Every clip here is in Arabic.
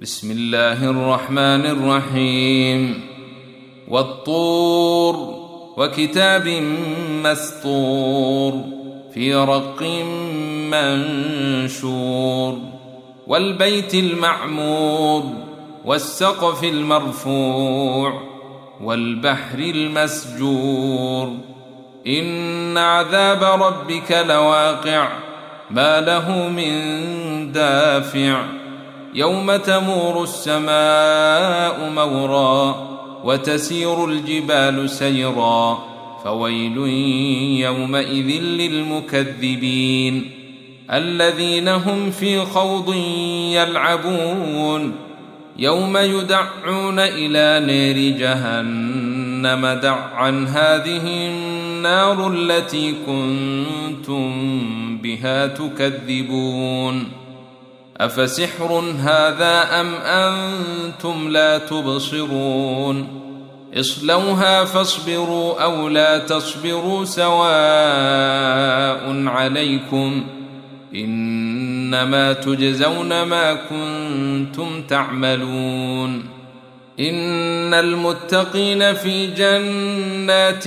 بسم الله الرحمن الرحيم والطور وكتاب مسطور في رق منشور والبيت المعمور والسقف المرفوع والبحر المسجور إن عذاب ربك لواقع ما له من دافع يوم تمور السماء مورا وتسير الجبال سيرا فويل يومئذ للمكذبين الذين هم في خوض يلعبون يوم يدعون إلى نار جهنم دعا هذه النار التي كنتم بها تكذبون أفسحر هذا أم أنتم لا تبصرون اصلوها فاصبروا أو لا تصبروا سواء عليكم إنما تجزون ما كنتم تعملون إن المتقين في جنات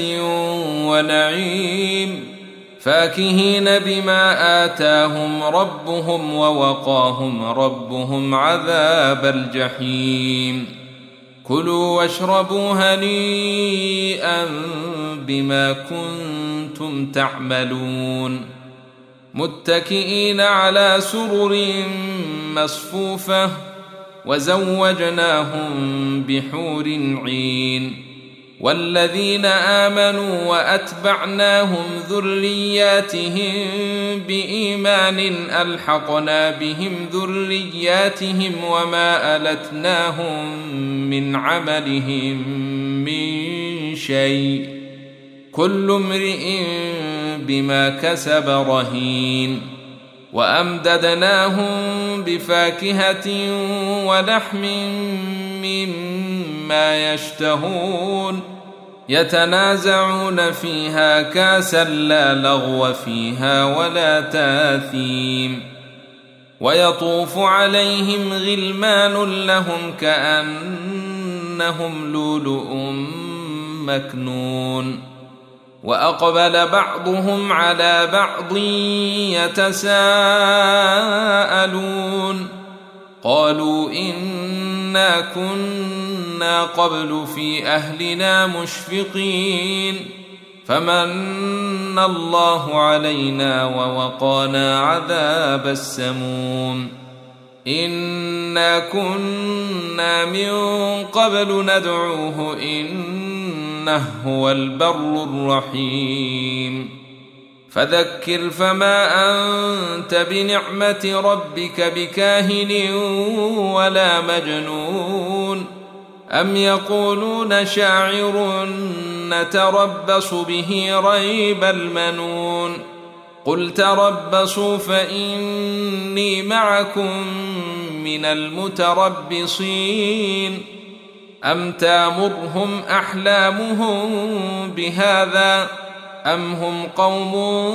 ونعيم فاكهين بما آتاهم ربهم ووقاهم ربهم عذاب الجحيم كلوا واشربوا هنيئا بما كنتم تعملون متكئين على سرر مصفوفة وزوجناهم بحور عين والذين آمنوا وأتبعناهم ذرياتهم بإيمان ألحقنا بهم ذرياتهم وما ألتناهم من عملهم من شيء كل امرئ بما كسب رهين وأمددناهم بفاكهة ولحم مما يشتهون يتنازعون فيها كاسا لا لغو فيها ولا تاثيم ويطوف عليهم غلمان لهم كأنهم لؤلؤ مكنون وأقبل بعضهم على بعض يتساءلون قالوا إنا كنا قبل في أهلنا مشفقين فمن الله علينا ووقانا عذاب السموم إنا كنا من قبل ندعوه إنه هو البر الرحيم فذكر فما أنت بنعمة ربك بكاهن ولا مجنون أم يقولون شاعر نتربص به ريب المنون قل تربصوا فإني معكم من المتربصين أم تامرهم أحلامهم بهذا أم هم قوم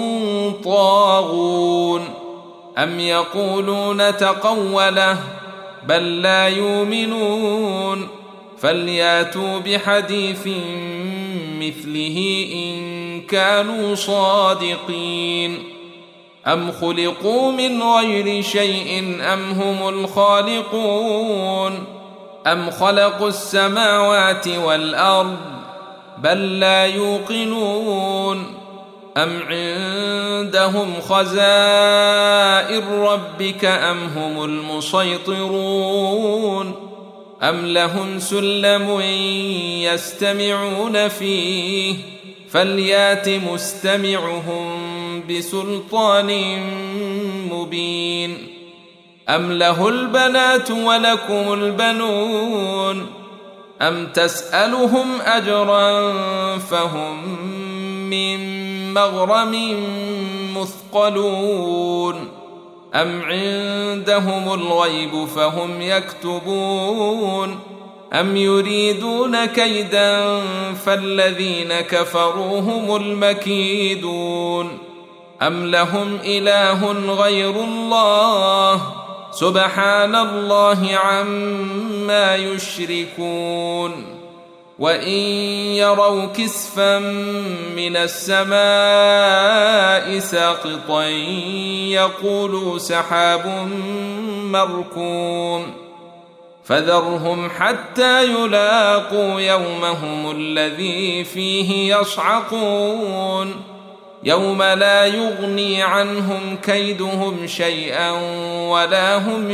طاغون أم يقولون تقوله بل لا يؤمنون فلياتوا بحديث مثله إن كانوا صادقين أم خلقوا من غير شيء أم هم الخالقون أم خلقوا السماوات والأرض بل لا يوقنون أم عندهم خزائن ربك أم هم المسيطرون أم لهم سلم يستمعون فيه فليات مستمعهم بسلطان مبين أم له البنات ولكم البنون أم تسألهم أجرا فهم من مغرم مثقلون أم عندهم الغيب فهم يكتبون أم يريدون كيدا فالذين كفروا هم المكيدون أم لهم إله غير الله سبحان الله عما يشركون وإن يروا كسفا من السماء ساقطا يقولوا سحاب مركوم فذرهم حتى يلاقوا يومهم الذي فيه يصعقون يوم لا يغني عنهم كيدهم شيئا ولا هم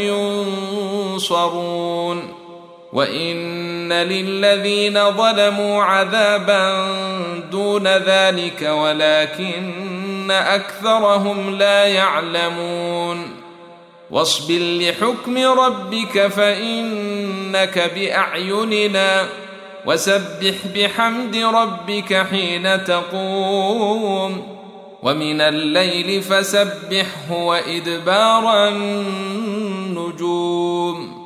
ينصرون وإن للذين ظلموا عذابا دون ذلك ولكن أكثرهم لا يعلمون واصبر لحكم ربك فإنك بأعيننا وسبح بحمد ربك حين تقوم ومن الليل فسبحه وإدبار النجوم